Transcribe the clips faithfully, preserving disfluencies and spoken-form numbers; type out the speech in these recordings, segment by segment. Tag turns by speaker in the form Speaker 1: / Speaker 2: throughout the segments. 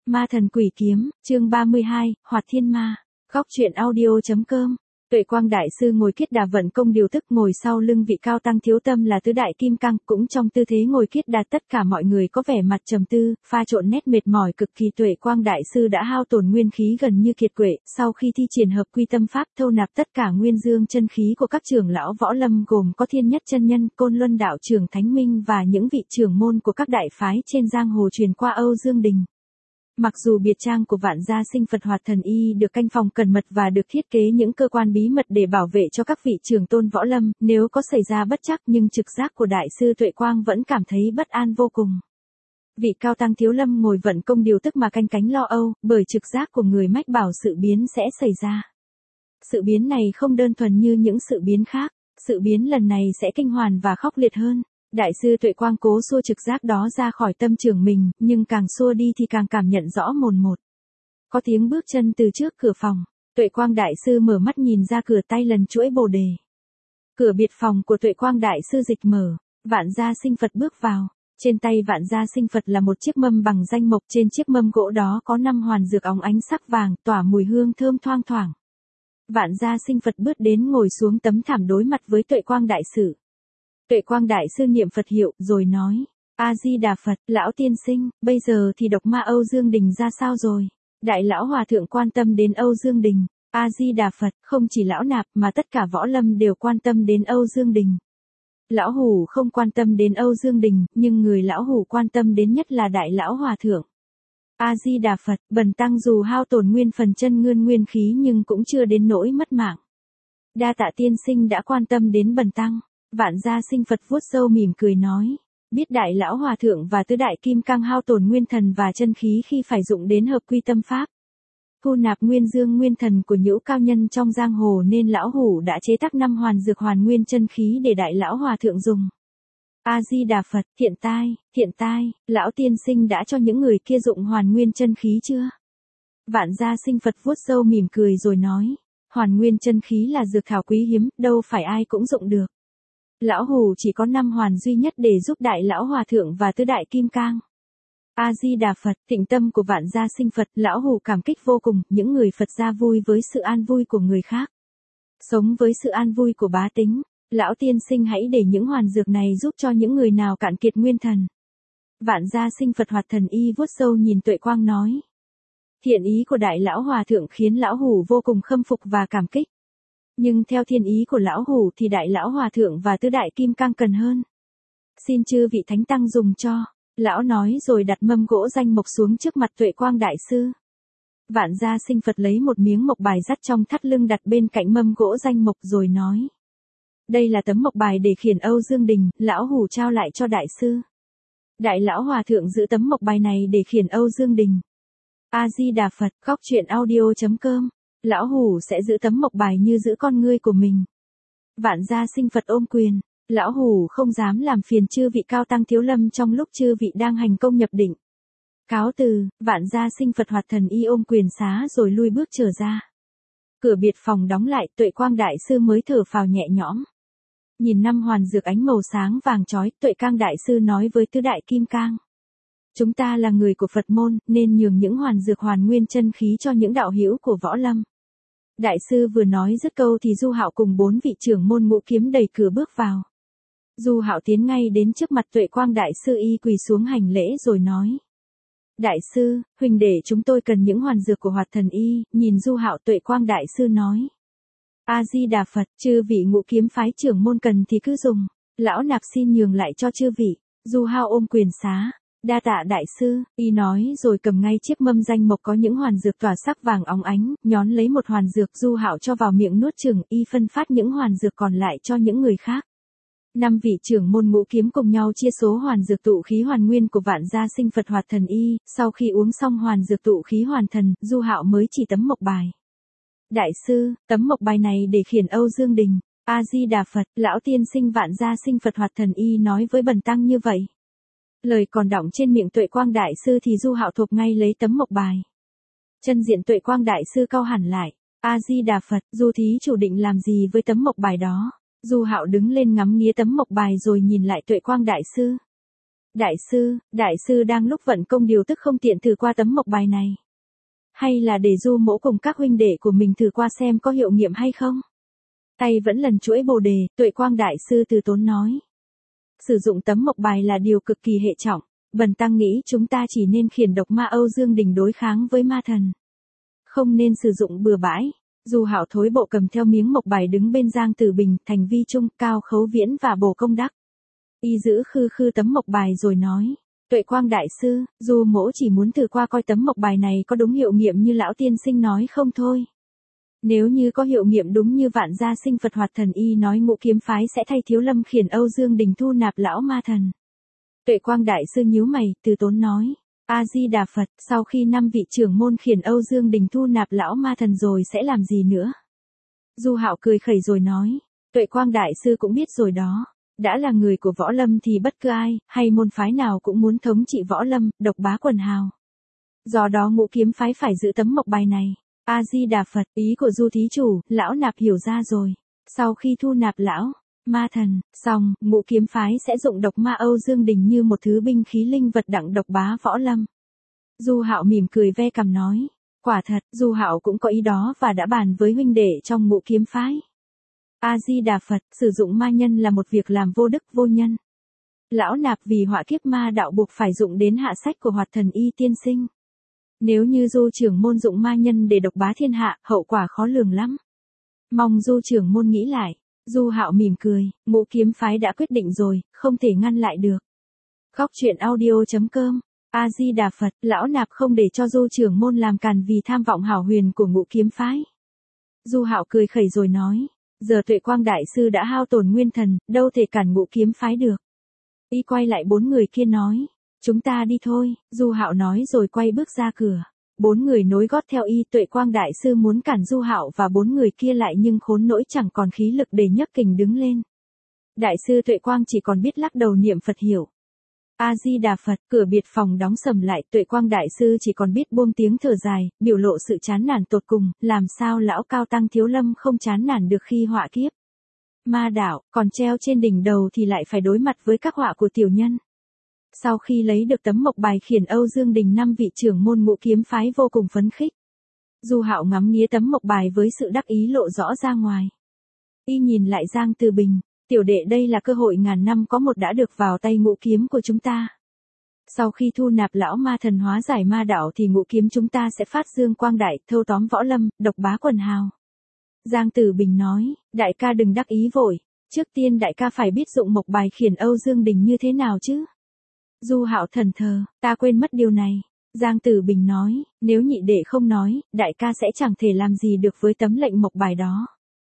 Speaker 1: Ma thần quỷ kiếm, chương ba mươi hai, Hoạt Thiên Ma. Góc truyện audio.com. Tuệ Quang Đại Sư ngồi kiết đà vận công điều tức, ngồi sau lưng vị cao tăng thiếu tâm là tứ đại kim cang, cũng trong tư thế ngồi kiết đà. Tất cả mọi người có vẻ mặt trầm tư, pha trộn nét mệt mỏi cực kỳ. Tuệ Quang Đại Sư đã hao tổn nguyên khí gần như kiệt quệ, sau khi thi triển hợp quy tâm pháp thâu nạp tất cả nguyên dương chân khí của các trưởng lão võ lâm, gồm có Thiên Nhất chân nhân, Côn Luân đạo trưởng Thánh Minh và những vị trưởng môn của các đại phái trên giang hồ truyền qua Âu Dương Đình. Mặc dù biệt trang của Vạn Gia Sinh Phật Hoạt Thần Y được canh phòng cẩn mật và được thiết kế những cơ quan bí mật để bảo vệ cho các vị trưởng tôn võ lâm, nếu có xảy ra bất trắc, nhưng trực giác của Đại sư Tuệ Quang vẫn cảm thấy bất an vô cùng. Vị cao tăng thiếu lâm ngồi vận công điều tức mà canh cánh lo âu, bởi trực giác của người mách bảo sự biến sẽ xảy ra. Sự biến này không đơn thuần như những sự biến khác, sự biến lần này sẽ kinh hoàng và khốc liệt hơn. Đại sư Tuệ Quang cố xua trực giác đó ra khỏi tâm trưởng mình, nhưng càng xua đi thì càng cảm nhận rõ mồn một. Có tiếng bước chân từ trước cửa phòng. Tuệ Quang Đại sư mở mắt nhìn ra cửa, tay lần chuỗi bồ đề. Cửa biệt phòng của Tuệ Quang Đại sư dịch mở. Vạn Gia Sinh Phật bước vào. Trên tay Vạn Gia Sinh Phật là một chiếc mâm bằng danh mộc. Trên chiếc mâm gỗ đó có năm hoàn dược óng ánh sắc vàng, tỏa mùi hương thơm thoang thoảng. Vạn Gia Sinh Phật bước đến ngồi xuống tấm thảm đối mặt với Tuệ Quang Đại sư. Tuệ Quang Đại sư niệm Phật hiệu, rồi nói, A-di-đà Phật, lão tiên sinh, bây giờ thì độc ma Âu Dương Đình ra sao rồi? Đại lão hòa thượng quan tâm đến Âu Dương Đình. A-di-đà Phật, không chỉ lão nạp mà tất cả võ lâm đều quan tâm đến Âu Dương Đình. Lão hủ không quan tâm đến Âu Dương Đình, nhưng người lão hủ quan tâm đến nhất là đại lão hòa thượng. A-di-đà Phật, bần tăng dù hao tổn nguyên phần chân ngươn nguyên khí nhưng cũng chưa đến nỗi mất mạng. Đa tạ tiên sinh đã quan tâm đến bần tăng. Vạn Gia Sinh Phật vuốt râu mỉm cười nói, biết đại lão hòa thượng và tứ đại kim cang hao tổn nguyên thần và chân khí khi phải dụng đến hợp quy tâm pháp, thu nạp nguyên dương nguyên thần của nhũ cao nhân trong giang hồ, nên lão hủ đã chế tác năm hoàn dược hoàn nguyên chân khí để đại lão hòa thượng dùng. A Di Đà Phật, thiện tai, thiện tai, lão tiên sinh đã cho những người kia dụng hoàn nguyên chân khí chưa? Vạn Gia Sinh Phật vuốt râu mỉm cười rồi nói, hoàn nguyên chân khí là dược thảo quý hiếm, đâu phải ai cũng dụng được. Lão hủ chỉ có năm hoàn duy nhất để giúp đại lão hòa thượng và tứ đại kim cang. A Di Đà Phật, thịnh tâm của Vạn Gia Sinh Phật, lão hủ cảm kích vô cùng. Những người Phật gia vui với sự an vui của người khác, sống với sự an vui của bá tính. Lão tiên sinh hãy để những hoàn dược này giúp cho những người nào cạn kiệt nguyên thần. Vạn Gia Sinh Phật Hoạt Thần Y vuốt râu nhìn Tuệ Quang nói, thiện ý của đại lão hòa thượng khiến lão hủ vô cùng khâm phục và cảm kích. Nhưng theo thiên ý của lão hủ thì đại lão hòa thượng và tứ đại kim cang cần hơn. Xin chư vị thánh tăng dùng cho. Lão nói rồi đặt mâm gỗ danh mộc xuống trước mặt Tuệ Quang Đại sư. Vạn Gia Sinh Phật lấy một miếng mộc bài dắt trong thắt lưng đặt bên cạnh mâm gỗ danh mộc rồi nói, đây là tấm mộc bài để khiển Âu Dương Đình, lão hủ trao lại cho đại sư. Đại lão hòa thượng giữ tấm mộc bài này để khiển Âu Dương Đình. A Di Đà Phật, góc truyện audio.com. Lão hủ sẽ giữ tấm mộc bài như giữ con ngươi của mình. Vạn Gia Sinh Phật ôm quyền, lão hủ không dám làm phiền chư vị cao tăng thiếu lâm trong lúc chư vị đang hành công nhập định. Cáo từ. Vạn Gia Sinh Phật Hoạt Thần Y ôm quyền xá rồi lui bước trở ra. Cửa biệt phòng đóng lại, Tuệ Quang Đại sư mới thở phào nhẹ nhõm. Nhìn năm hoàn dược ánh màu sáng vàng chói, Tuệ Quang Đại sư nói với tứ đại kim cang, chúng ta là người của Phật môn, nên nhường những hoàn dược hoàn nguyên chân khí cho những đạo hữu của võ lâm. Đại sư vừa nói dứt câu thì Du Hạo cùng bốn vị trưởng môn ngũ kiếm đẩy cửa bước vào. Du Hạo tiến ngay đến trước mặt Tuệ Quang Đại sư, y quỳ xuống hành lễ rồi nói, đại sư, huynh đệ chúng tôi cần những hoàn dược của Hoạt Thần Y. Nhìn Du Hạo, Tuệ Quang Đại sư nói, A Di Đà Phật, chư vị ngũ kiếm phái trưởng môn cần thì cứ dùng, lão nạp xin nhường lại cho chư vị. Du Hạo ôm quyền xá, đa tạ đại sư. Y nói rồi cầm ngay chiếc mâm danh mộc có những hoàn dược tỏa sắc vàng óng ánh, nhón lấy một hoàn dược. Du Hạo cho vào miệng nuốt chửng, y phân phát những hoàn dược còn lại cho những người khác. Năm vị trưởng môn ngũ kiếm cùng nhau chia số hoàn dược tụ khí hoàn nguyên của Vạn Gia Sinh Phật Hoạt Thần Y. Sau khi uống xong hoàn dược tụ khí hoàn thần, Du Hạo mới chỉ tấm mộc bài. Đại sư, tấm mộc bài này để khiển Âu Dương Đình. A Di Đà Phật, lão tiên sinh Vạn Gia Sinh Phật Hoạt Thần Y nói với bần tăng như vậy. Lời còn đọng trên miệng Tuệ Quang Đại sư thì Du Hạo thộp ngay lấy tấm mộc bài. Chân diện Tuệ Quang Đại sư cau hẳn lại. A Di Đà Phật, Du thí chủ định làm gì với tấm mộc bài đó? Du Hạo đứng lên ngắm nghía tấm mộc bài rồi nhìn lại Tuệ Quang Đại sư. Đại sư, đại sư đang lúc vận công điều tức không tiện thử qua tấm mộc bài này. Hay là để Du Mỗ cùng các huynh đệ của mình thử qua xem có hiệu nghiệm hay không? Tay vẫn lần chuỗi bồ đề, Tuệ Quang đại sư từ tốn nói. Sử dụng tấm mộc bài là điều cực kỳ hệ trọng, bần tăng nghĩ chúng ta chỉ nên khiển độc ma Âu Dương Đình đối kháng với ma thần. Không nên sử dụng bừa bãi. Du Hạo thối bộ cầm theo miếng mộc bài đứng bên Giang Tử Bình, Thành Vi Trung, Cao Khấu Viễn và Bồ Công Đắc. Y giữ khư khư tấm mộc bài rồi nói. Tuệ Quang đại sư, Du Mỗ chỉ muốn thử qua coi tấm mộc bài này có đúng hiệu nghiệm như lão tiên sinh nói không thôi. Nếu như có hiệu nghiệm đúng như Vạn Gia Sinh Phật Hoạt Thần Y nói, Ngũ Kiếm phái sẽ thay Thiếu Lâm khiển Âu Dương Đình thu nạp lão ma thần. Tuệ Quang đại sư nhíu mày, từ tốn nói. A Di Đà Phật, sau khi năm vị trưởng môn khiển Âu Dương Đình thu nạp lão ma thần rồi sẽ làm gì nữa? Du Hạo cười khẩy rồi nói. Tuệ Quang đại sư cũng biết rồi đó. Đã là người của võ lâm thì bất cứ ai, hay môn phái nào cũng muốn thống trị võ lâm, độc bá quần hào. Do đó Ngũ Kiếm phái phải giữ tấm mộc bài này. A Di Đà Phật, ý của Du thí chủ, lão nạp hiểu ra rồi. Sau khi thu nạp lão ma thần, xong, Ngũ Kiếm phái sẽ dụng độc ma Âu Dương Đình như một thứ binh khí linh vật đặng độc bá võ lâm. Du Hạo mỉm cười ve cằm nói. Quả thật, Du Hạo cũng có ý đó và đã bàn với huynh đệ trong Ngũ Kiếm phái. A Di Đà Phật, sử dụng ma nhân là một việc làm vô đức vô nhân. Lão nạp vì họa kiếp ma đạo buộc phải dụng đến hạ sách của Hoạt Thần Y tiên sinh. Nếu như Du trưởng môn dụng ma nhân để độc bá thiên hạ, hậu quả khó lường lắm. Mong Du trưởng môn nghĩ lại. Du Hạo mỉm cười, Ngũ Kiếm phái đã quyết định rồi, không thể ngăn lại được. Góc truyện audio chấm com. A Di Đà Phật, lão nạp không để cho Du trưởng môn làm càn vì tham vọng hảo huyền của Ngũ Kiếm phái. Du Hạo cười khẩy rồi nói. Giờ Tuệ Quang đại sư đã hao tổn nguyên thần, đâu thể cản Ngũ Kiếm phái được. Y quay lại bốn người kia nói. Chúng ta đi thôi, Du Hạo nói rồi quay bước ra cửa. Bốn người nối gót theo y. Tuệ Quang đại sư muốn cản Du Hạo và bốn người kia lại nhưng khốn nỗi chẳng còn khí lực để nhấc kình đứng lên. Đại sư Tuệ Quang chỉ còn biết lắc đầu niệm Phật hiểu. A Di Đà Phật, cửa biệt phòng đóng sầm lại, Tuệ Quang đại sư chỉ còn biết buông tiếng thở dài, biểu lộ sự chán nản tột cùng, làm sao lão cao tăng Thiếu Lâm không chán nản được khi họa kiếp ma đạo, còn treo trên đỉnh đầu thì lại phải đối mặt với các họa của tiểu nhân. Sau khi lấy được tấm mộc bài khiển Âu Dương Đình, năm vị trưởng môn Ngũ Kiếm phái vô cùng phấn khích. Du Hạo ngắm nghía tấm mộc bài với sự đắc ý lộ rõ ra ngoài. Y nhìn lại Giang Từ Bình, tiểu đệ đây là cơ hội ngàn năm có một đã được vào tay ngũ kiếm của chúng ta. Sau khi thu nạp lão ma thần hóa giải ma đạo thì ngũ kiếm chúng ta sẽ phát dương quang đại, thâu tóm võ lâm, độc bá quần hào. Giang Tử Bình nói, đại ca đừng đắc ý vội, trước tiên đại ca phải biết dụng mộc bài khiển Âu Dương Đình như thế nào chứ. Du Hạo thần thờ, ta quên mất điều này. Giang Tử Bình nói, nếu nhị đệ không nói, đại ca sẽ chẳng thể làm gì được với tấm lệnh mộc bài đó.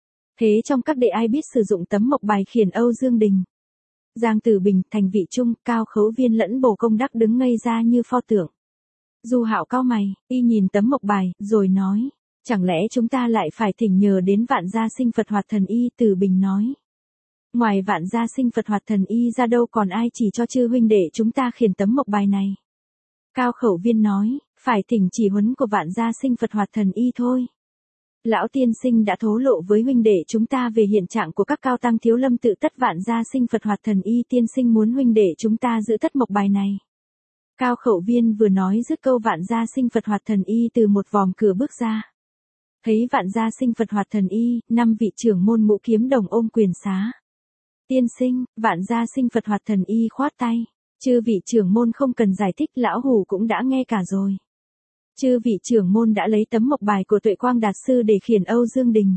Speaker 1: Thế trong các đệ ai biết sử dụng tấm mộc bài khiển Âu Dương Đình? Giang Tử Bình, Thành Vị Trung, Cao Khấu Viên lẫn Bồ Công Đắc đứng ngây ra như pho tượng. Du Hạo cau mày, y nhìn tấm mộc bài, rồi nói, chẳng lẽ chúng ta lại phải thỉnh nhờ đến Vạn Gia Sinh Phật Hoạt Thần Y? Tử Bình nói, ngoài Vạn Gia Sinh Phật Hoạt Thần Y ra đâu còn ai chỉ cho chư huynh đệ chúng ta khiển tấm mộc bài này. Cao Khẩu Viên nói, phải thỉnh chỉ huấn của Vạn Gia Sinh Phật Hoạt Thần Y thôi. Lão tiên sinh đã thố lộ với huynh đệ chúng ta về hiện trạng của các cao tăng Thiếu Lâm tự tất Vạn Gia Sinh Phật Hoạt Thần Y tiên sinh muốn huynh đệ chúng ta giữ tất mộc bài này. Cao Khẩu Viên vừa nói dứt câu Vạn Gia Sinh Phật Hoạt Thần Y từ một vòm cửa bước ra. Thấy Vạn Gia Sinh Phật Hoạt Thần Y, năm vị trưởng môn Ngũ Kiếm đồng ôm quyền xá. Tiên sinh, Vạn Gia Sinh Phật Hoạt Thần Y khoát tay. Chư vị trưởng môn không cần giải thích, lão hủ cũng đã nghe cả rồi. Chư vị trưởng môn đã lấy tấm mộc bài của Tuệ Quang Đạt sư để khiển Âu Dương Đình.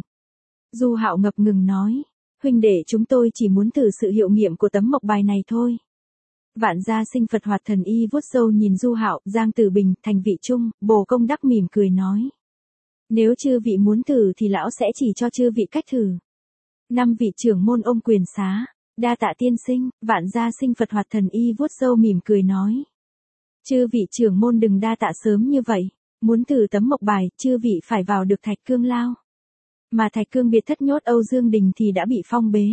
Speaker 1: Du Hạo ngập ngừng nói, huynh đệ chúng tôi chỉ muốn thử sự hiệu nghiệm của tấm mộc bài này thôi. Vạn Gia Sinh Phật Hoạt Thần Y vuốt râu nhìn Du Hạo, Giang Tử Bình, Thành Vị Trung, Bồ Công Đắc mỉm cười nói, nếu chư vị muốn thử thì lão sẽ chỉ cho chư vị cách thử. Năm vị trưởng môn ôm quyền xá. Đa tạ tiên sinh. Vạn Gia Sinh Phật Hoạt Thần Y vuốt râu mỉm cười nói, chư vị trưởng môn đừng đa tạ sớm như vậy, muốn thử tấm mộc bài, chư vị phải vào được Thạch Cương Lao. Mà Thạch Cương biệt thất nhốt Âu Dương Đình thì đã bị phong bế.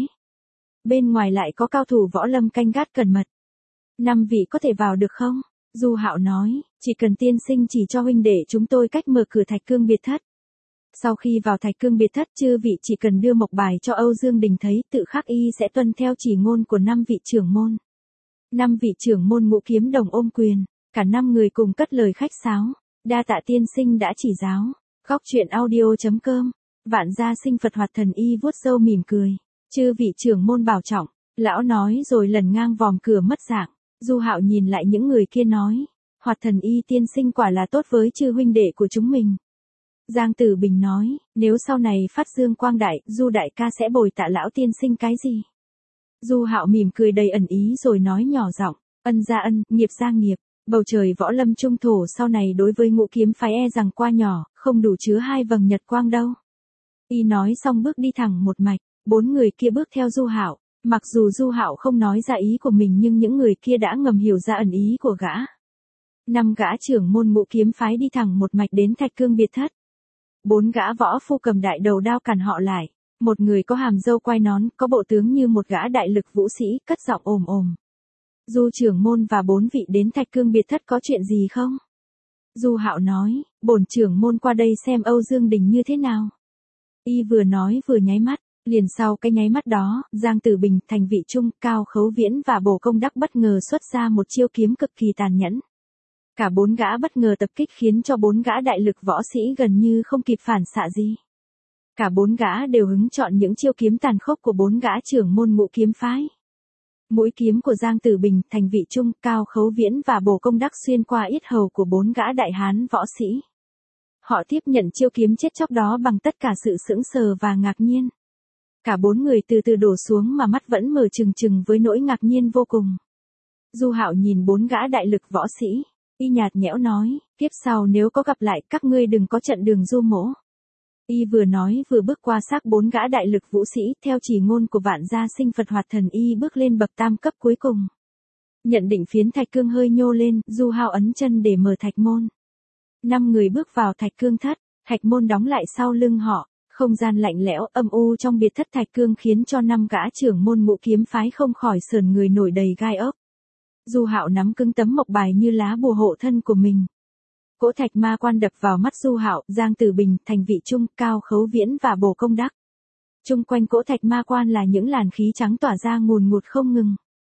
Speaker 1: Bên ngoài lại có cao thủ võ lâm canh gác cẩn mật. Năm vị có thể vào được không? Du Hạo nói, chỉ cần tiên sinh chỉ cho huynh đệ chúng tôi cách mở cửa Thạch Cương biệt thất. Sau khi vào Thạch Cương biệt thất, chư vị chỉ cần đưa mộc bài cho Âu Dương Đình thấy, tự khắc y sẽ tuân theo chỉ ngôn của năm vị trưởng môn. Năm vị trưởng môn Ngũ Kiếm Đồng ôm quyền, cả năm người cùng cất lời khách sáo. Đa tạ tiên sinh đã chỉ giáo. Góc truyện audio.com. Vạn gia sinh Phật Hoạt Thần Y vuốt râu mỉm cười. Chư vị trưởng môn bảo trọng. Lão nói rồi lần ngang vòm cửa mất dạng. Du Hạo nhìn lại những người kia nói. Hoạt Thần Y tiên sinh quả là tốt với chư huynh đệ của chúng mình. Giang Tử Bình nói, nếu sau này phát dương quang đại, Du đại ca sẽ bồi tạ lão tiên sinh cái gì? Du Hạo mỉm cười đầy ẩn ý rồi nói nhỏ giọng, ân ra ân, nghiệp ra nghiệp. Bầu trời võ lâm trung thổ sau này đối với Ngũ Kiếm phái e rằng qua nhỏ, không đủ chứa hai vầng nhật quang đâu. Y nói xong bước đi thẳng một mạch, bốn người kia bước theo Du Hạo. Mặc dù Du Hạo không nói ra ý của mình nhưng những người kia đã ngầm hiểu ra ẩn ý của gã. Năm gã trưởng môn Ngũ Kiếm phái đi thẳng một mạch đến Thạch Cương biệt thất. Bốn gã võ phu cầm đại đầu đao cản họ lại. Một người có hàm râu quai nón, có bộ tướng như một gã đại lực vũ sĩ, cất giọng ồm ồm. Du trưởng môn và bốn vị đến Thạch Cương biệt thất có chuyện gì không? Du Hạo nói, bổn trưởng môn qua đây xem Âu Dương Đình như thế nào. Y vừa nói vừa nháy mắt, liền sau cái nháy mắt đó, Giang Tử Bình, Thành Vị Trung, Cao Khấu Viễn và Bồ Công Đắc bất ngờ xuất ra một chiêu kiếm cực kỳ tàn nhẫn. Cả bốn gã bất ngờ tập kích khiến cho bốn gã đại lực võ sĩ gần như không kịp phản xạ gì. Cả bốn gã đều hứng chọn những chiêu kiếm tàn khốc của bốn gã trưởng môn Ngũ Kiếm phái. Mũi kiếm của Giang Tử Bình, Thành Vị Trung, Cao Khấu Viễn và Bồ Công Đắc xuyên qua yết hầu của bốn gã đại hán võ sĩ. Họ tiếp nhận chiêu kiếm chết chóc đó bằng tất cả sự sững sờ và ngạc nhiên. Cả bốn người từ từ đổ xuống mà mắt vẫn mở trừng trừng với nỗi ngạc nhiên vô cùng. Du Hạo nhìn bốn gã đại lực võ sĩ, y nhạt nhẽo nói, tiếp sau nếu có gặp lại các ngươi đừng có trận đường du mỗ. Y vừa nói vừa bước qua xác bốn gã đại lực vũ sĩ, theo chỉ ngôn của Vạn gia sinh Phật Hoạt Thần Y bước lên bậc tam cấp cuối cùng. Nhận định phiến Thạch Cương hơi nhô lên, Du Hạo ấn chân để mở thạch môn. Năm người bước vào Thạch Cương thất, thạch môn đóng lại sau lưng họ, không gian lạnh lẽo âm u trong biệt thất Thạch Cương khiến cho năm gã trưởng môn Ngũ Kiếm phái không khỏi sờn người nổi đầy gai ốc. Du Hạo nắm cứng tấm mộc bài như lá bùa hộ thân của mình. Cỗ thạch ma quan đập vào mắt Du Hạo, Giang Tử Bình, Thành Vị Trung, Cao Khấu Viễn và Bồ Công Đắc. Chung quanh cỗ thạch ma quan là những làn khí trắng tỏa ra ngùn ngụt không ngừng.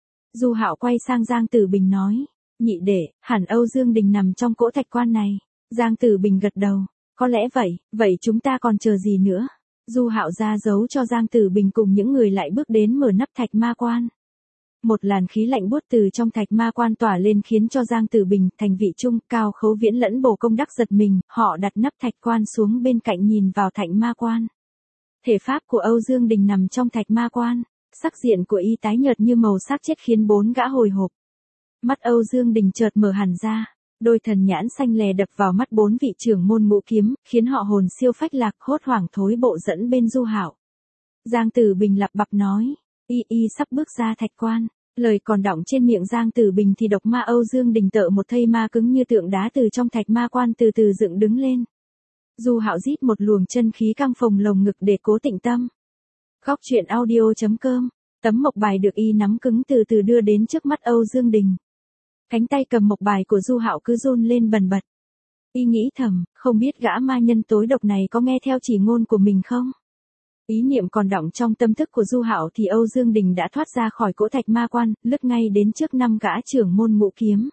Speaker 1: Du Hạo quay sang Giang Tử Bình nói, nhị đệ, hẳn Âu Dương Đình nằm trong cỗ thạch quan này. Giang Tử Bình gật đầu, có lẽ vậy, vậy chúng ta còn chờ gì nữa? Du Hạo ra dấu cho Giang Tử Bình cùng những người lại bước đến mở nắp thạch ma quan. Một làn khí lạnh buốt từ trong thạch ma quan tỏa lên khiến cho Giang Tử Bình, Thành Vị Trung, Cao Khấu Viễn lẫn Bồ Công Đắc giật mình, họ đặt nắp thạch quan xuống bên cạnh nhìn vào thạch ma quan. Thể pháp của Âu Dương Đình nằm trong thạch ma quan, sắc diện của y tái nhợt như màu xác chết khiến bốn gã hồi hộp. Mắt Âu Dương Đình chợt mở hẳn ra, đôi thần nhãn xanh lè đập vào mắt bốn vị trưởng môn Ngũ Kiếm, khiến họ hồn siêu phách lạc hốt hoảng thối bộ dẫn bên Du Hạo. Giang Tử Bình lặp bặp nói, y y sắp bước ra thạch quan. Lời còn đọng trên miệng Giang Tử Bình thì độc ma Âu Dương Đình tợ một thây ma cứng như tượng đá từ trong thạch ma quan từ từ dựng đứng lên. Du Hạo rít một luồng chân khí căng phồng lồng ngực để cố tĩnh tâm. Góc truyện audio.com. Tấm mộc bài được y nắm cứng từ từ đưa đến trước mắt Âu Dương Đình. Cánh tay cầm mộc bài của Du Hạo cứ run lên bần bật. Y nghĩ thầm, không biết gã ma nhân tối độc này có nghe theo chỉ ngôn của mình không? Ý niệm còn đọng trong tâm thức của Du Hạo thì Âu Dương Đình đã thoát ra khỏi cỗ thạch ma quan, lướt ngay đến trước năm gã trưởng môn Ngũ Kiếm.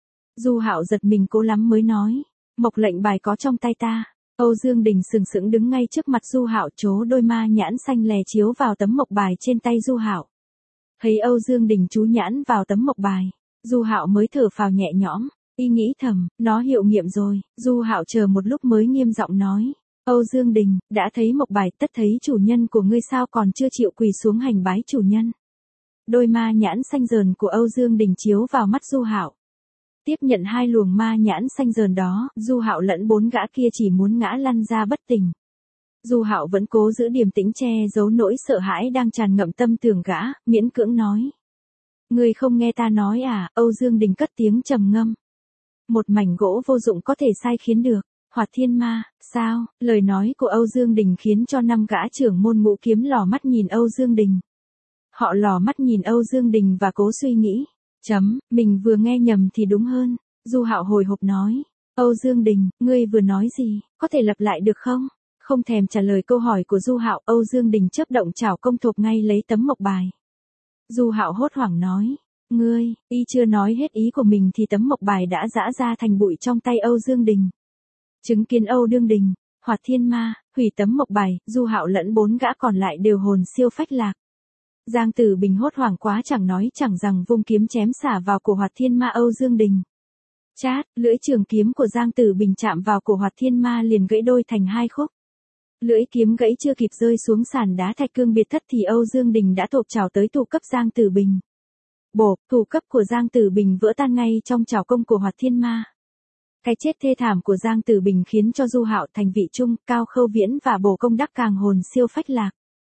Speaker 1: Du Hạo giật mình cố lắm mới nói, mộc lệnh bài có trong tay ta. Âu Dương Đình sừng sững đứng ngay trước mặt Du Hạo, chố đôi ma nhãn xanh lè chiếu vào tấm mộc bài trên tay Du Hạo. Thấy Âu Dương Đình chú nhãn vào tấm mộc bài, Du Hạo mới thở phào nhẹ nhõm, y nghĩ thầm, nó hiệu nghiệm rồi. Du Hạo chờ một lúc mới nghiêm giọng nói, Âu Dương Đình, đã thấy mộc bài tất thấy chủ nhân của ngươi sao còn chưa chịu quỳ xuống hành bái chủ nhân. Đôi ma nhãn xanh dờn của Âu Dương Đình chiếu vào mắt Du Hạo. Tiếp nhận hai luồng ma nhãn xanh dờn đó, Du Hạo lẫn bốn gã kia chỉ muốn ngã lăn ra bất tỉnh. Du Hạo vẫn cố giữ điềm tĩnh che giấu nỗi sợ hãi đang tràn ngập tâm tưởng gã, miễn cưỡng nói. Ngươi không nghe ta nói à? Âu Dương Đình cất tiếng trầm ngâm. Một mảnh gỗ vô dụng có thể sai khiến được. Hoạt thiên ma, sao? Lời nói của Âu Dương Đình khiến cho năm gã trưởng môn Ngũ Kiếm lò mắt nhìn Âu Dương Đình. Họ lò mắt nhìn Âu Dương Đình và cố suy nghĩ. Chấm, mình vừa nghe nhầm thì đúng hơn. Du Hạo hồi hộp nói. Âu Dương Đình, ngươi vừa nói gì? Có thể lặp lại được không? Không thèm trả lời câu hỏi của Du Hạo, Âu Dương Đình chớp động chảo công thộp ngay lấy tấm mộc bài. Du Hạo hốt hoảng nói. Ngươi, y chưa nói hết ý của mình thì tấm mộc bài đã giã ra thành bụi trong tay Âu Dương Đình. Chứng kiến Âu Dương Đình, Hoạt Thiên Ma, hủy tấm mộc bài, Du Hạo lẫn bốn gã còn lại đều hồn siêu phách lạc. Giang Tử Bình hốt hoảng quá chẳng nói chẳng rằng vung kiếm chém xả vào cổ Hoạt Thiên Ma Âu Dương Đình. Chát, lưỡi trường kiếm của Giang Tử Bình chạm vào cổ Hoạt Thiên Ma liền gãy đôi thành hai khúc. Lưỡi kiếm gãy chưa kịp rơi xuống sàn đá thạch cương biệt thất thì Âu Dương Đình đã thộp chảo tới thủ cấp Giang Tử Bình. Bộp, thủ cấp của Giang Tử Bình vỡ tan ngay trong chảo công của Hoạt Thiên Ma. Cái chết thê thảm của Giang Tử Bình khiến cho Du Hạo, Thành Vị Trung, Cao Khâu Viễn và Bồ Công Đắc càng hồn siêu phách lạc.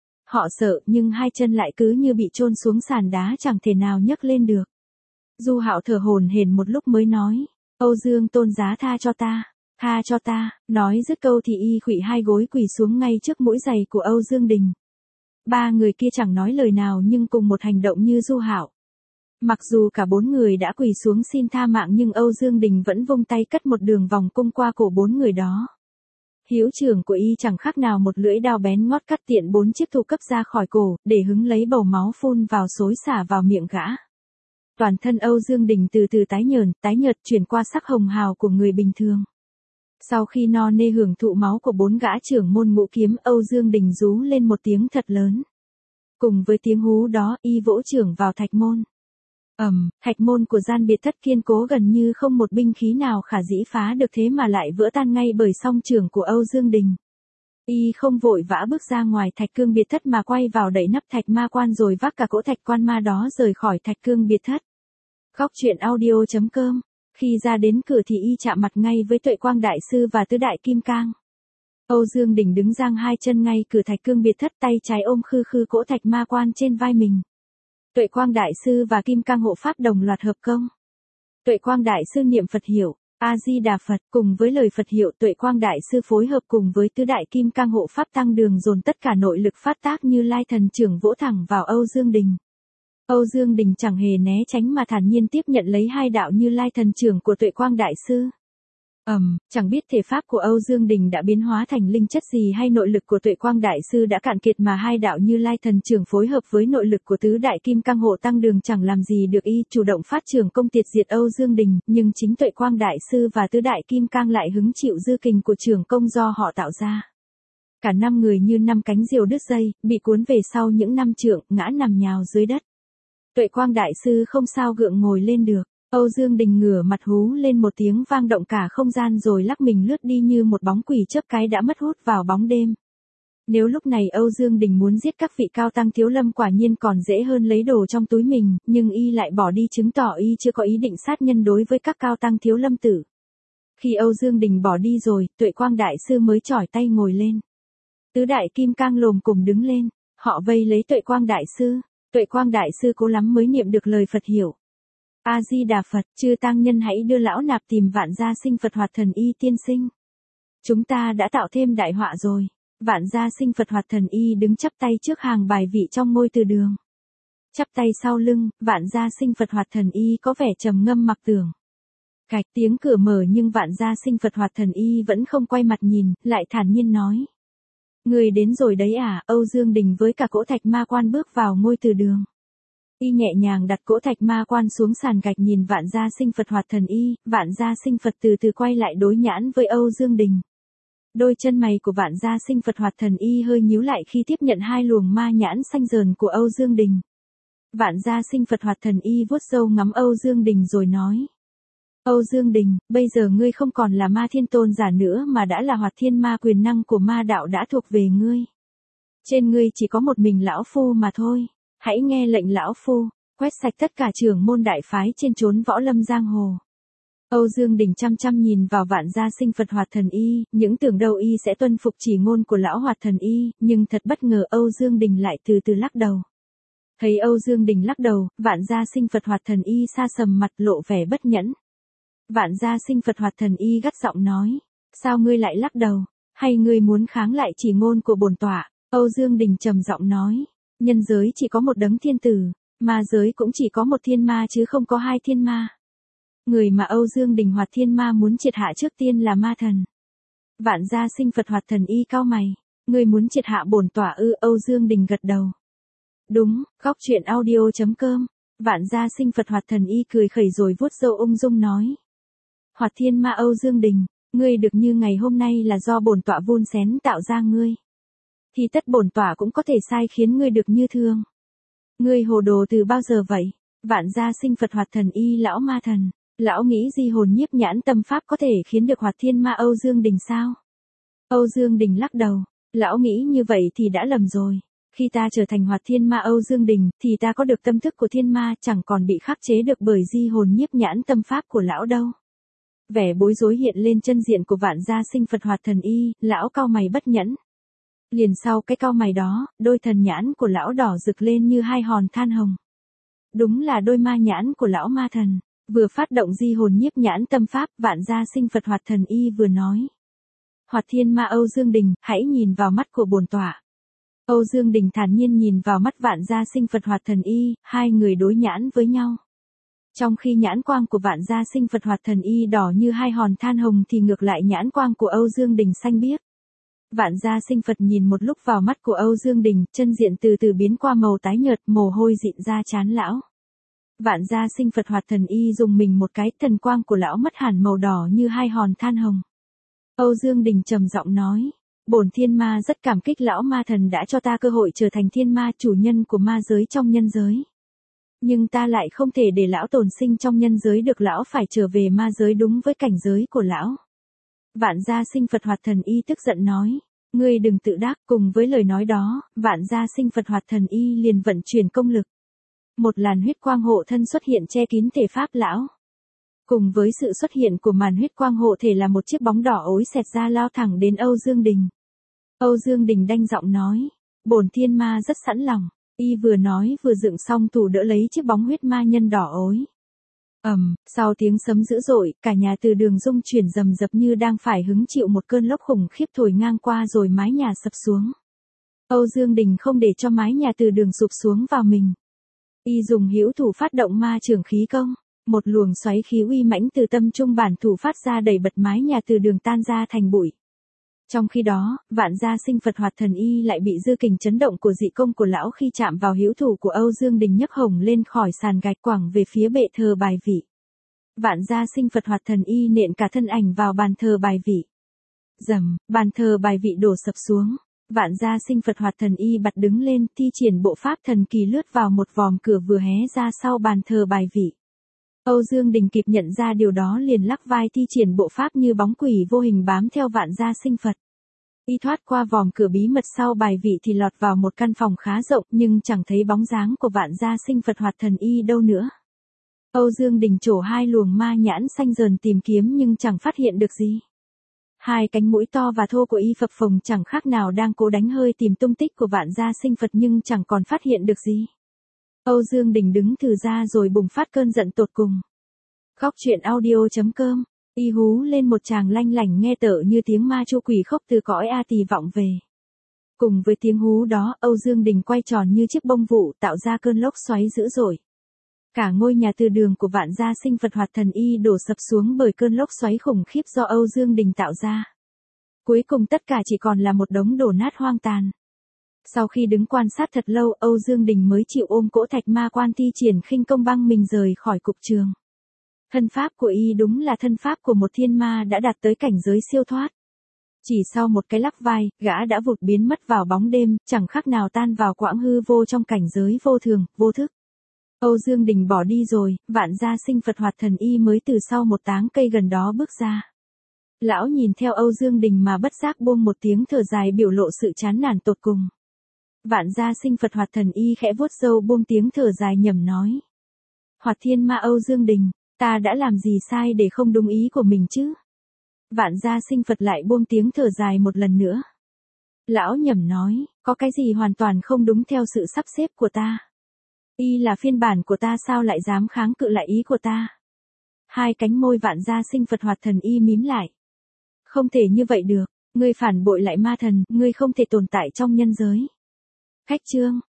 Speaker 1: Họ sợ nhưng hai chân lại cứ như bị chôn xuống sàn đá chẳng thể nào nhấc lên được. Du Hạo thở hổn hển một lúc mới nói, Âu Dương tôn giá tha cho ta, tha cho ta, nói dứt câu thì y khuỵu hai gối quỳ xuống ngay trước mũi giày của Âu Dương Đình. Ba người kia chẳng nói lời nào nhưng cùng một hành động như Du Hạo. Mặc dù cả bốn người đã quỳ xuống xin tha mạng nhưng Âu Dương Đình vẫn vung tay cắt một đường vòng cung qua cổ bốn người đó. Hữu trưởng của y chẳng khác nào một lưỡi dao bén ngót cắt tiện bốn chiếc thủ cấp ra khỏi cổ, để hứng lấy bầu máu phun vào xối xả vào miệng gã. Toàn thân Âu Dương Đình từ từ tái nhợt, tái nhợt chuyển qua sắc hồng hào của người bình thường. Sau khi no nê hưởng thụ máu của bốn gã trưởng môn ngũ kiếm, Âu Dương Đình rú lên một tiếng thật lớn. Cùng với tiếng hú đó, y vỗ trưởng vào thạch môn. Ầm, um, thạch môn của gian biệt thất kiên cố gần như không một binh khí nào khả dĩ phá được thế mà lại vỡ tan ngay bởi song trưởng của Âu Dương Đình. Y không vội vã bước ra ngoài thạch cương biệt thất mà quay vào đẩy nắp thạch ma quan rồi vác cả cỗ thạch quan ma đó rời khỏi thạch cương biệt thất. Góc truyện audio chấm com. Khi ra đến cửa thì y chạm mặt ngay với Tuệ Quang Đại Sư và Tứ Đại Kim Cang. Âu Dương Đình đứng giang hai chân ngay cửa thạch cương biệt thất, tay trái ôm khư khư cỗ thạch ma quan trên vai mình. Tuệ Quang Đại Sư và Kim Cang hộ pháp đồng loạt hợp công. Tuệ Quang Đại Sư niệm Phật hiệu, A-di-đà Phật, cùng với lời Phật hiệu Tuệ Quang Đại Sư phối hợp cùng với Tứ Đại Kim Cang hộ pháp tăng đường dồn tất cả nội lực phát tác như lai thần trưởng vỗ thẳng vào Âu Dương Đình. Âu Dương Đình chẳng hề né tránh mà thản nhiên tiếp nhận lấy hai đạo như lai thần trưởng của Tuệ Quang Đại Sư. Ầm, um, chẳng biết thể pháp của Âu Dương Đình đã biến hóa thành linh chất gì hay nội lực của Tuệ Quang Đại Sư đã cạn kiệt mà hai đạo như lai thần trưởng phối hợp với nội lực của Tứ Đại Kim Cang hộ tăng đường chẳng làm gì được y chủ động phát trưởng công tiệt diệt Âu Dương Đình, nhưng chính Tuệ Quang Đại Sư và Tứ Đại Kim Cang lại hứng chịu dư kình của trưởng công do họ tạo ra. Cả năm người như năm cánh diều đứt dây, bị cuốn về sau những năm trượng, ngã nằm nhào dưới đất. Tuệ Quang Đại Sư không sao gượng ngồi lên được. Âu Dương Đình ngửa mặt hú lên một tiếng vang động cả không gian rồi lắc mình lướt đi như một bóng quỷ chớp cái đã mất hút vào bóng đêm. Nếu lúc này Âu Dương Đình muốn giết các vị cao tăng thiếu lâm quả nhiên còn dễ hơn lấy đồ trong túi mình, nhưng y lại bỏ đi chứng tỏ y chưa có ý định sát nhân đối với các cao tăng thiếu lâm tử. Khi Âu Dương Đình bỏ đi rồi, Tuệ Quang Đại Sư mới chỏi tay ngồi lên. Tứ Đại Kim Cang lồm cồm đứng lên, họ vây lấy Tuệ Quang Đại Sư. Tuệ Quang Đại Sư cố lắm mới niệm được lời Phật hiệu. A-di-đà Phật, chư tăng nhân hãy đưa lão nạp tìm Vạn Gia Sinh Phật Hoạt Thần Y tiên sinh. Chúng ta đã tạo thêm đại họa rồi. Vạn Gia Sinh Phật Hoạt Thần Y đứng chắp tay trước hàng bài vị trong ngôi từ đường. Chắp tay sau lưng, Vạn Gia Sinh Phật Hoạt Thần Y có vẻ trầm ngâm mặc tưởng. Cạch tiếng cửa mở nhưng Vạn Gia Sinh Phật Hoạt Thần Y vẫn không quay mặt nhìn, lại thản nhiên nói. Người đến rồi đấy à? Âu Dương Đình với cả cỗ thạch ma quan bước vào ngôi từ đường. Y nhẹ nhàng đặt cỗ thạch ma quan xuống sàn gạch nhìn Vạn Gia Sinh Phật Hoạt Thần Y, Vạn Gia Sinh Phật từ từ quay lại đối nhãn với Âu Dương Đình. Đôi chân mày của Vạn Gia Sinh Phật Hoạt Thần Y hơi nhíu lại khi tiếp nhận hai luồng ma nhãn xanh dờn của Âu Dương Đình. Vạn Gia Sinh Phật Hoạt Thần Y vuốt râu ngắm Âu Dương Đình rồi nói. Âu Dương Đình, bây giờ ngươi không còn là ma thiên tôn giả nữa mà đã là Hoạt Thiên Ma, quyền năng của ma đạo đã thuộc về ngươi. Trên ngươi chỉ có một mình lão phu mà thôi. Hãy nghe lệnh lão phu, quét sạch tất cả trưởng môn đại phái trên chốn võ lâm giang hồ. Âu Dương Đình chăm chăm nhìn vào Vạn Gia Sinh Phật Hoạt Thần Y, những tưởng đâu y sẽ tuân phục chỉ ngôn của lão Hoạt Thần Y, nhưng thật bất ngờ Âu Dương Đình lại từ từ lắc đầu. Thấy Âu Dương Đình lắc đầu, Vạn Gia Sinh Phật Hoạt Thần Y sa sầm mặt lộ vẻ bất nhẫn. Vạn Gia Sinh Phật Hoạt Thần Y gắt giọng nói, sao ngươi lại lắc đầu, hay ngươi muốn kháng lại chỉ ngôn của bổn tọa? Âu Dương Đình trầm giọng nói. Nhân giới chỉ có một đấng thiên tử, ma giới cũng chỉ có một thiên ma chứ không có hai thiên ma. Người mà Âu Dương Đình Hoạt Thiên Ma muốn triệt hạ trước tiên là ma thần. Vạn Gia Sinh Phật Hoạt Thần Y cau mày, người muốn triệt hạ bổn tọa ư? Âu Dương Đình gật đầu. Đúng, góc truyện audio chấm com Vạn gia sinh Phật Hoạt Thần Y cười khẩy rồi vuốt râu ung dung nói. Hoạt Thiên Ma Âu Dương Đình, ngươi được như ngày hôm nay là do bổn tọa vun xén tạo ra ngươi. Thì tất bổn tọa cũng có thể sai khiến ngươi được như thường. Ngươi hồ đồ từ bao giờ vậy? Vạn gia sinh Phật Hoạt Thần Y lão ma thần, lão nghĩ di hồn nhiếp nhãn tâm pháp có thể khiến được Hoạt Thiên Ma Âu Dương Đình sao? Âu Dương Đình lắc đầu, lão nghĩ như vậy thì đã lầm rồi. Khi ta trở thành Hoạt Thiên Ma Âu Dương Đình thì ta có được tâm thức của thiên ma, chẳng còn bị khắc chế được bởi di hồn nhiếp nhãn tâm pháp của lão đâu. Vẻ bối rối hiện lên chân diện của vạn gia sinh Phật Hoạt Thần Y, lão cau mày bất nhẫn. Liền sau cái cau mày đó, đôi thần nhãn của lão đỏ rực lên như hai hòn than hồng. Đúng là đôi ma nhãn của lão ma thần, vừa phát động di hồn nhiếp nhãn tâm pháp, vạn gia sinh Phật Hoạt Thần Y vừa nói. Hoạt Thiên Ma Âu Dương Đình, hãy nhìn vào mắt của bổn tọa. Âu Dương Đình thản nhiên nhìn vào mắt vạn gia sinh Phật Hoạt Thần Y, hai người đối nhãn với nhau. Trong khi nhãn quang của vạn gia sinh Phật Hoạt Thần Y đỏ như hai hòn than hồng thì ngược lại nhãn quang của Âu Dương Đình xanh biếc. Vạn gia sinh Phật nhìn một lúc vào mắt của Âu Dương Đình, chân diện từ từ biến qua màu tái nhợt, mồ hôi dịn ra trán lão. Vạn gia sinh Phật Hoạt Thần Y dùng mình một cái, thần quang của lão mất hẳn màu đỏ như hai hòn than hồng. Âu Dương Đình trầm giọng nói, bổn thiên ma rất cảm kích lão ma thần đã cho ta cơ hội trở thành thiên ma, chủ nhân của ma giới trong nhân giới. Nhưng ta lại không thể để lão tồn sinh trong nhân giới được, lão phải trở về ma giới đúng với cảnh giới của lão. Vạn gia sinh Phật Hoạt Thần Y tức giận nói, ngươi đừng tự đắc. Cùng với lời nói đó, vạn gia sinh Phật Hoạt Thần Y liền vận chuyển công lực. Một làn huyết quang hộ thân xuất hiện che kín thể pháp lão. Cùng với sự xuất hiện của màn huyết quang hộ thể là một chiếc bóng đỏ ối xẹt ra lao thẳng đến Âu Dương Đình. Âu Dương Đình đanh giọng nói, bổn thiên ma rất sẵn lòng. Y vừa nói vừa dựng song thủ đỡ lấy chiếc bóng huyết ma nhân đỏ ối. Ầm, um, sau tiếng sấm dữ dội, cả nhà từ đường rung chuyển rầm rập như đang phải hứng chịu một cơn lốc khủng khiếp thổi ngang qua rồi mái nhà sập xuống. Âu Dương Đình không để cho mái nhà từ đường sụp xuống vào mình. Y dùng hữu thủ phát động ma trường khí công, một luồng xoáy khí uy mãnh từ tâm trung bản thủ phát ra đẩy bật mái nhà từ đường tan ra thành bụi. Trong khi đó, vạn gia sinh Phật Hoạt Thần Y lại bị dư kình chấn động của dị công của lão khi chạm vào hữu thủ của Âu Dương Đình nhấc hồng lên khỏi sàn gạch quẳng về phía bệ thờ bài vị. Vạn gia sinh Phật Hoạt Thần Y nện cả thân ảnh vào bàn thờ bài vị. Rầm, bàn thờ bài vị đổ sập xuống. Vạn gia sinh Phật Hoạt Thần Y bật đứng lên, thi triển bộ pháp thần kỳ lướt vào một vòm cửa vừa hé ra sau bàn thờ bài vị. Âu Dương Đình kịp nhận ra điều đó liền lắc vai thi triển bộ pháp như bóng quỷ vô hình bám theo vạn gia sinh Phật. Y thoát qua vòm cửa bí mật sau bài vị thì lọt vào một căn phòng khá rộng nhưng chẳng thấy bóng dáng của vạn gia sinh Phật Hoạt Thần Y đâu nữa. Âu Dương Đình trổ hai luồng ma nhãn xanh dờn tìm kiếm nhưng chẳng phát hiện được gì. Hai cánh mũi to và thô của Y phập phồng chẳng khác nào đang cố đánh hơi tìm tung tích của vạn gia sinh Phật nhưng chẳng còn phát hiện được gì. Âu Dương Đình đứng thừ ra rồi bùng phát cơn giận tột cùng. Góc truyện audio chấm com, Y hú lên một tràng lanh lảnh nghe tợ như tiếng ma chu quỷ khóc từ cõi A Tỳ vọng về. Cùng với tiếng hú đó, Âu Dương Đình quay tròn như chiếc bông vụ tạo ra cơn lốc xoáy dữ dội. Cả ngôi nhà từ đường của vạn gia sinh Phật Hoạt Thần Y đổ sập xuống bởi cơn lốc xoáy khủng khiếp do Âu Dương Đình tạo ra. Cuối cùng tất cả chỉ còn là một đống đổ nát hoang tàn. Sau khi đứng quan sát thật lâu, Âu Dương Đình mới chịu ôm cỗ thạch ma quan thi triển khinh công băng mình rời khỏi cục trường. Thân pháp của Y đúng là thân pháp của một thiên ma đã đạt tới cảnh giới siêu thoát. Chỉ sau một cái lắc vai, gã đã vụt biến mất vào bóng đêm, chẳng khác nào tan vào quãng hư vô trong cảnh giới vô thường, vô thức. Âu Dương Đình bỏ đi rồi, vạn gia sinh Phật Hoạt Thần Y mới từ sau một táng cây gần đó bước ra. Lão nhìn theo Âu Dương Đình mà bất giác buông một tiếng thở dài biểu lộ sự chán nản tột cùng. Vạn gia sinh Phật Hoạt Thần Y khẽ vuốt râu buông tiếng thở dài nhẩm nói. Hoạt Thiên Ma Âu Dương Đình, ta đã làm gì sai để không đúng ý của mình chứ? Vạn gia sinh Phật lại buông tiếng thở dài một lần nữa. Lão nhẩm nói, có cái gì hoàn toàn không đúng theo sự sắp xếp của ta? Y là phiên bản của ta sao lại dám kháng cự lại ý của ta? Hai cánh môi vạn gia sinh Phật Hoạt Thần Y mím lại. Không thể như vậy được, ngươi phản bội lại ma thần, ngươi không thể tồn tại trong nhân giới. Khách chương